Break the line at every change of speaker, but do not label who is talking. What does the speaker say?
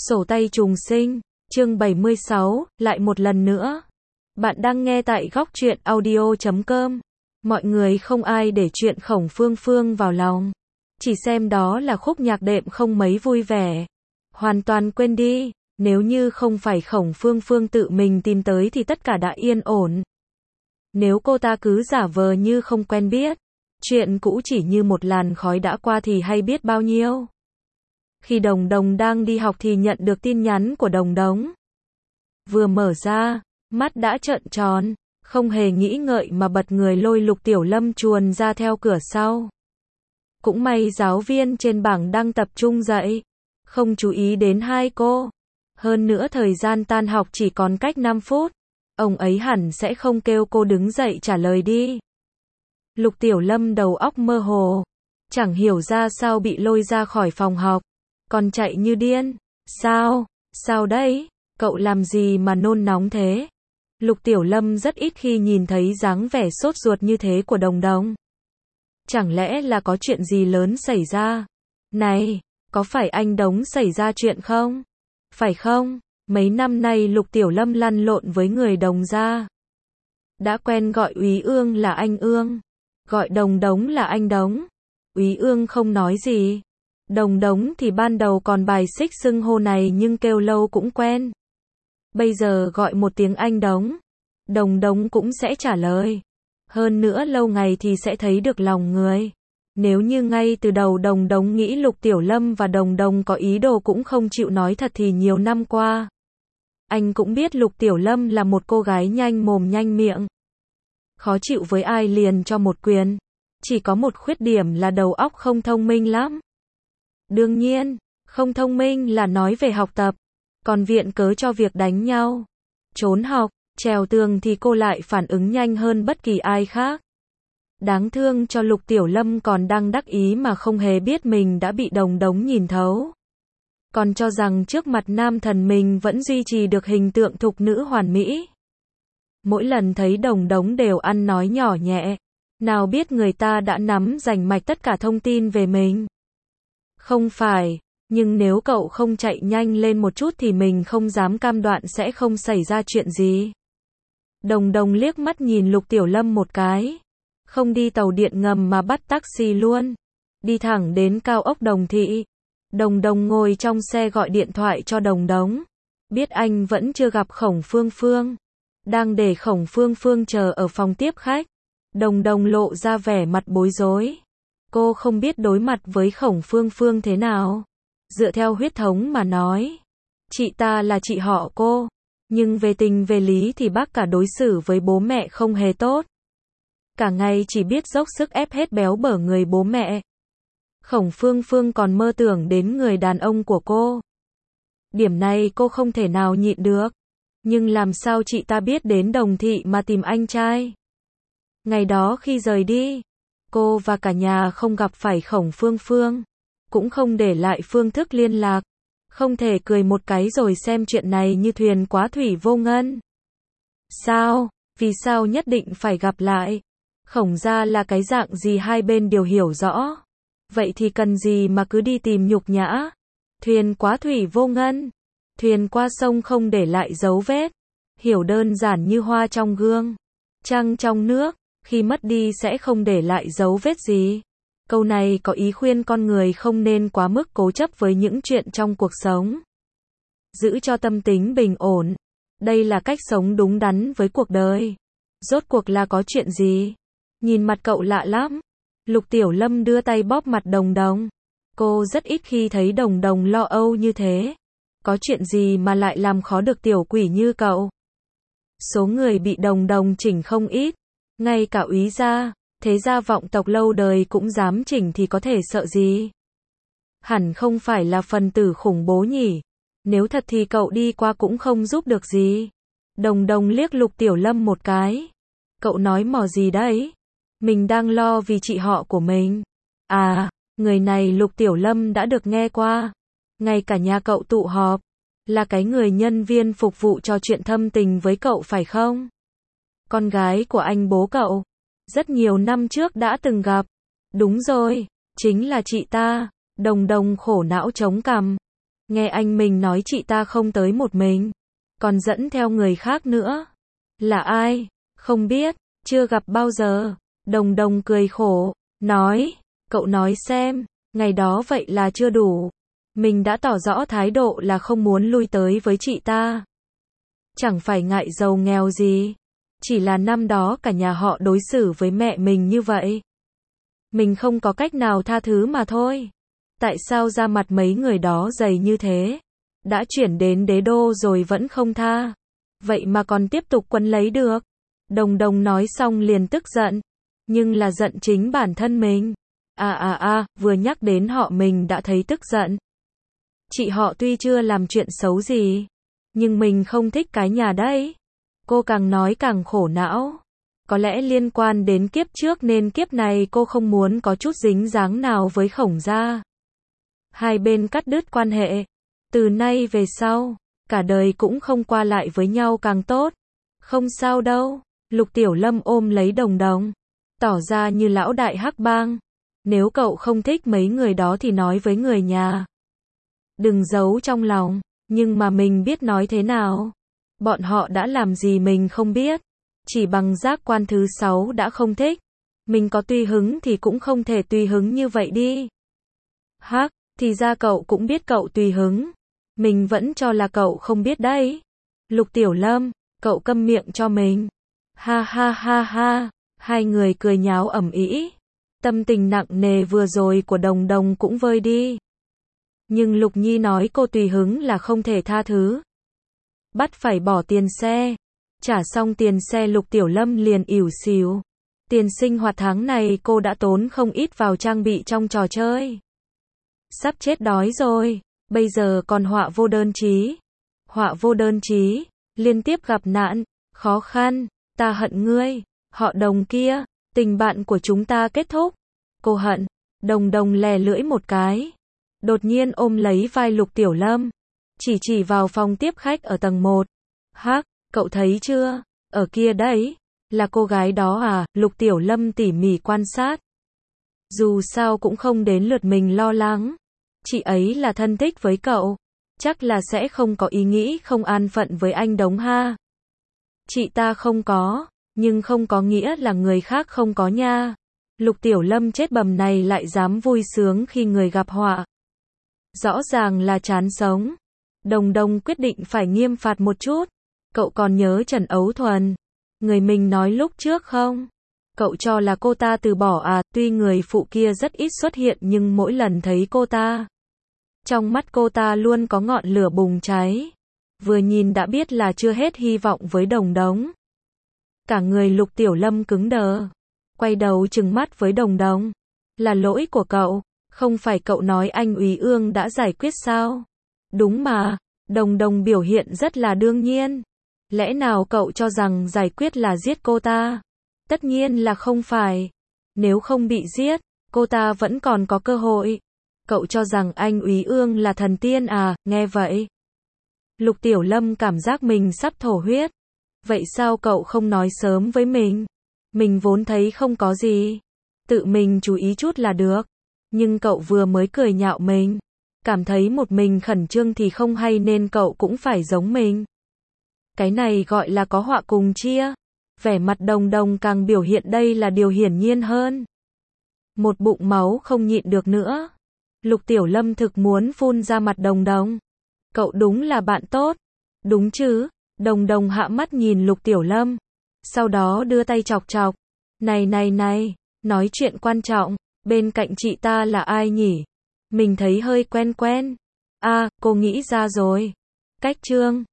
Sổ tay trùng sinh, chương 76, lại một lần nữa. Bạn đang nghe tại góc truyện audio.com. Mọi người không ai để chuyện Khổng Phương Phương vào lòng. Chỉ xem đó là khúc nhạc đệm không mấy vui vẻ. Hoàn toàn quên đi, nếu như không phải Khổng Phương Phương tự mình tìm tới thì tất cả đã yên ổn. Nếu cô ta cứ giả vờ như không quen biết, chuyện cũ chỉ như một làn khói đã qua thì hay biết bao nhiêu. Khi Đồng Đồng đang đi học thì nhận được tin nhắn của Đồng Đống. Vừa mở ra, mắt đã trợn tròn, không hề nghĩ ngợi mà bật người lôi Lục Tiểu Lâm chuồn ra theo cửa sau. Cũng may giáo viên trên bảng đang tập trung dạy, không chú ý đến hai cô. Hơn nữa thời gian tan học chỉ còn cách 5 phút, ông ấy hẳn sẽ không kêu cô đứng dậy trả lời đi. Lục Tiểu Lâm đầu óc mơ hồ, chẳng hiểu ra sao bị lôi ra khỏi phòng học, còn chạy như điên. Sao đấy, cậu làm gì mà nôn nóng thế? Lục Tiểu Lâm rất ít khi nhìn thấy dáng vẻ sốt ruột như thế của Đồng Đồng. Chẳng lẽ là có chuyện gì lớn xảy ra? Này, có phải anh Đống xảy ra chuyện không? Phải không? Mấy năm nay Lục Tiểu Lâm lăn lộn với người Đồng gia. Đã quen gọi Úy Ương là anh Ương, gọi Đồng Đống là anh Đống. Úy Ương không nói gì. Đồng Đống thì ban đầu còn bài xích xưng hô này nhưng kêu lâu cũng quen. Bây giờ gọi một tiếng anh Đống, Đồng Đống cũng sẽ trả lời. Hơn nữa lâu ngày thì sẽ thấy được lòng người. Nếu như ngay từ đầu Đồng Đống nghĩ Lục Tiểu Lâm và Đồng Đồng có ý đồ cũng không chịu nói thật thì nhiều năm qua, anh cũng biết Lục Tiểu Lâm là một cô gái nhanh mồm nhanh miệng. Khó chịu với ai liền cho một quyền. Chỉ có một khuyết điểm là đầu óc không thông minh lắm. Đương nhiên, không thông minh là nói về học tập, còn viện cớ cho việc đánh nhau, trốn học, trèo tường thì cô lại phản ứng nhanh hơn bất kỳ ai khác. Đáng thương cho Lục Tiểu Lâm còn đang đắc ý mà không hề biết mình đã bị Đồng Đống nhìn thấu. Còn cho rằng trước mặt nam thần mình vẫn duy trì được hình tượng thục nữ hoàn mỹ. Mỗi lần thấy Đồng Đống đều ăn nói nhỏ nhẹ, nào biết người ta đã nắm rành mạch tất cả thông tin về mình. Không phải, nhưng nếu cậu không chạy nhanh lên một chút thì mình không dám cam đoan sẽ không xảy ra chuyện gì. Đồng Đồng liếc mắt nhìn Lục Tiểu Lâm một cái. Không đi tàu điện ngầm mà bắt taxi luôn. Đi thẳng đến cao ốc Đồng Thị. Đồng Đồng ngồi trong xe gọi điện thoại cho Đồng Đống. Biết anh vẫn chưa gặp Khổng Phương Phương. Đang để Khổng Phương Phương chờ ở phòng tiếp khách. Đồng Đồng lộ ra vẻ mặt bối rối. Cô không biết đối mặt với Khổng Phương Phương thế nào. Dựa theo huyết thống mà nói, chị ta là chị họ cô. Nhưng về tình về lý thì bác cả đối xử với bố mẹ không hề tốt. Cả ngày chỉ biết dốc sức ép hết béo bở người bố mẹ. Khổng Phương Phương còn mơ tưởng đến người đàn ông của cô. Điểm này cô không thể nào nhịn được. Nhưng làm sao chị ta biết đến Đồng Thị mà tìm anh trai? Ngày đó khi rời đi, cô và cả nhà không gặp phải Khổng Phương Phương, cũng không để lại phương thức liên lạc. Không thể cười một cái rồi xem chuyện này như thuyền quá thủy vô ngân. Sao? Vì sao nhất định phải gặp lại? Khổng gia là cái dạng gì hai bên đều hiểu rõ. Vậy thì cần gì mà cứ đi tìm nhục nhã? Thuyền quá thủy vô ngân. Thuyền qua sông không để lại dấu vết. Hiểu đơn giản như hoa trong gương, trăng trong nước, khi mất đi sẽ không để lại dấu vết gì. Câu này có ý khuyên con người không nên quá mức cố chấp với những chuyện trong cuộc sống. Giữ cho tâm tính bình ổn. Đây là cách sống đúng đắn với cuộc đời. Rốt cuộc là có chuyện gì? Nhìn mặt cậu lạ lắm. Lục Tiểu Lâm đưa tay bóp mặt Đồng Đồng. Cô rất ít khi thấy Đồng Đồng lo âu như thế. Có chuyện gì mà lại làm khó được tiểu quỷ như cậu? Số người bị Đồng Đồng chỉnh không ít. Ngay cả úy gia, thế gia vọng tộc lâu đời cũng dám chỉnh thì có thể sợ gì? Hẳn không phải là phần tử khủng bố nhỉ? Nếu thật thì cậu đi qua cũng không giúp được gì. Đồng Đồng liếc Lục Tiểu Lâm một cái. Cậu nói mò gì đấy? Mình đang lo vì chị họ của mình. À, người này Lục Tiểu Lâm đã được nghe qua. Ngay cả nhà cậu tụ họp, là cái người nhân viên phục vụ trò chuyện thâm tình với cậu phải không? Con gái của anh bố cậu. Rất nhiều năm trước đã từng gặp. Đúng rồi, chính là chị ta. Đồng Đồng khổ não chống cằm. Nghe anh mình nói chị ta không tới một mình, còn dẫn theo người khác nữa. Là ai? Không biết, chưa gặp bao giờ. Đồng Đồng cười khổ, nói, cậu nói xem, ngày đó vậy là chưa đủ. Mình đã tỏ rõ thái độ là không muốn lui tới với chị ta. Chẳng phải ngại giàu nghèo gì, chỉ là năm đó cả nhà họ đối xử với mẹ mình như vậy. Mình không có cách nào tha thứ mà thôi. Tại sao da mặt mấy người đó dày như thế? Đã chuyển đến đế đô rồi vẫn không tha. Vậy mà còn tiếp tục quấn lấy được. Đồng Đồng nói xong liền tức giận. Nhưng là giận chính bản thân mình. Vừa nhắc đến họ mình đã thấy tức giận. Chị họ tuy chưa làm chuyện xấu gì, nhưng mình không thích cái nhà đấy. Cô càng nói càng khổ não. Có lẽ liên quan đến kiếp trước nên kiếp này cô không muốn có chút dính dáng nào với Khổng gia. Hai bên cắt đứt quan hệ. Từ nay về sau, cả đời cũng không qua lại với nhau càng tốt. Không sao đâu. Lục Tiểu Lâm ôm lấy Đồng Đồng, tỏ ra như lão đại hắc bang. Nếu cậu không thích mấy người đó thì nói với người nhà. Đừng giấu trong lòng. Nhưng mà mình biết nói thế nào. Bọn họ đã làm gì mình không biết. Chỉ bằng giác quan thứ 6 đã không thích. Mình có tùy hứng thì cũng không thể tùy hứng như vậy đi. Hắc, thì ra cậu cũng biết cậu tùy hứng. Mình vẫn cho là cậu không biết đấy. Lục Tiểu Lâm, cậu câm miệng cho mình. Ha ha ha ha, hai người cười nháo ầm ĩ. Tâm tình nặng nề vừa rồi của Đồng Đồng cũng vơi đi. Nhưng Lục Nhi nói cô tùy hứng là không thể tha thứ. Bắt phải bỏ tiền xe. Trả xong tiền xe Lục Tiểu Lâm liền ỉu xìu. Tiền sinh hoạt tháng này cô đã tốn không ít vào trang bị trong trò chơi. Sắp chết đói rồi, bây giờ còn họa vô đơn chí. Họa vô đơn chí, liên tiếp gặp nạn, khó khăn, ta hận ngươi, họ Đồng kia, tình bạn của chúng ta kết thúc. Cô hận, Đồng Đồng lè lưỡi một cái. Đột nhiên ôm lấy vai Lục Tiểu Lâm. Chỉ vào phòng tiếp khách ở tầng 1. Hắc, cậu thấy chưa? Ở kia đấy. Là cô gái đó à? Lục Tiểu Lâm tỉ mỉ quan sát. Dù sao cũng không đến lượt mình lo lắng. Chị ấy là thân thích với cậu. Chắc là sẽ không có ý nghĩ không an phận với anh Đống ha. Chị ta không có. Nhưng không có nghĩa là người khác không có nha. Lục Tiểu Lâm chết bầm này lại dám vui sướng khi người gặp họa. Rõ ràng là chán sống. Đồng Đồng quyết định phải nghiêm phạt một chút. Cậu còn nhớ Trần Ấu Thuần, người mình nói lúc trước không? Cậu cho là cô ta từ bỏ à? Tuy người phụ kia rất ít xuất hiện nhưng mỗi lần thấy cô ta, trong mắt cô ta luôn có ngọn lửa bùng cháy. Vừa nhìn đã biết là chưa hết hy vọng với Đồng Đồng. Cả người Lục Tiểu Lâm cứng đờ. Quay đầu trừng mắt với Đồng Đồng. Là lỗi của cậu. Không phải cậu nói anh Úy Ương đã giải quyết sao? Đúng mà. Đồng Đồng biểu hiện rất là đương nhiên. Lẽ nào cậu cho rằng giải quyết là giết cô ta? Tất nhiên là không phải. Nếu không bị giết, cô ta vẫn còn có cơ hội. Cậu cho rằng anh Úy Ương là thần tiên à? Nghe vậy, Lục Tiểu Lâm cảm giác mình sắp thổ huyết. Vậy sao cậu không nói sớm với mình? Mình vốn thấy không có gì. Tự mình chú ý chút là được. Nhưng cậu vừa mới cười nhạo mình. Cảm thấy một mình khẩn trương thì không hay nên cậu cũng phải giống mình. Cái này gọi là có họa cùng chia. Vẻ mặt Đồng Đồng càng biểu hiện đây là điều hiển nhiên hơn. Một bụng máu không nhịn được nữa. Lục Tiểu Lâm thực muốn phun ra mặt Đồng Đồng. Cậu đúng là bạn tốt. Đúng chứ? Đồng Đồng hạ mắt nhìn Lục Tiểu Lâm. Sau đó đưa tay chọc chọc. Này, nói chuyện quan trọng. Bên cạnh chị ta là ai nhỉ? Mình thấy hơi quen quen. À, cô nghĩ ra rồi. Cách Trương.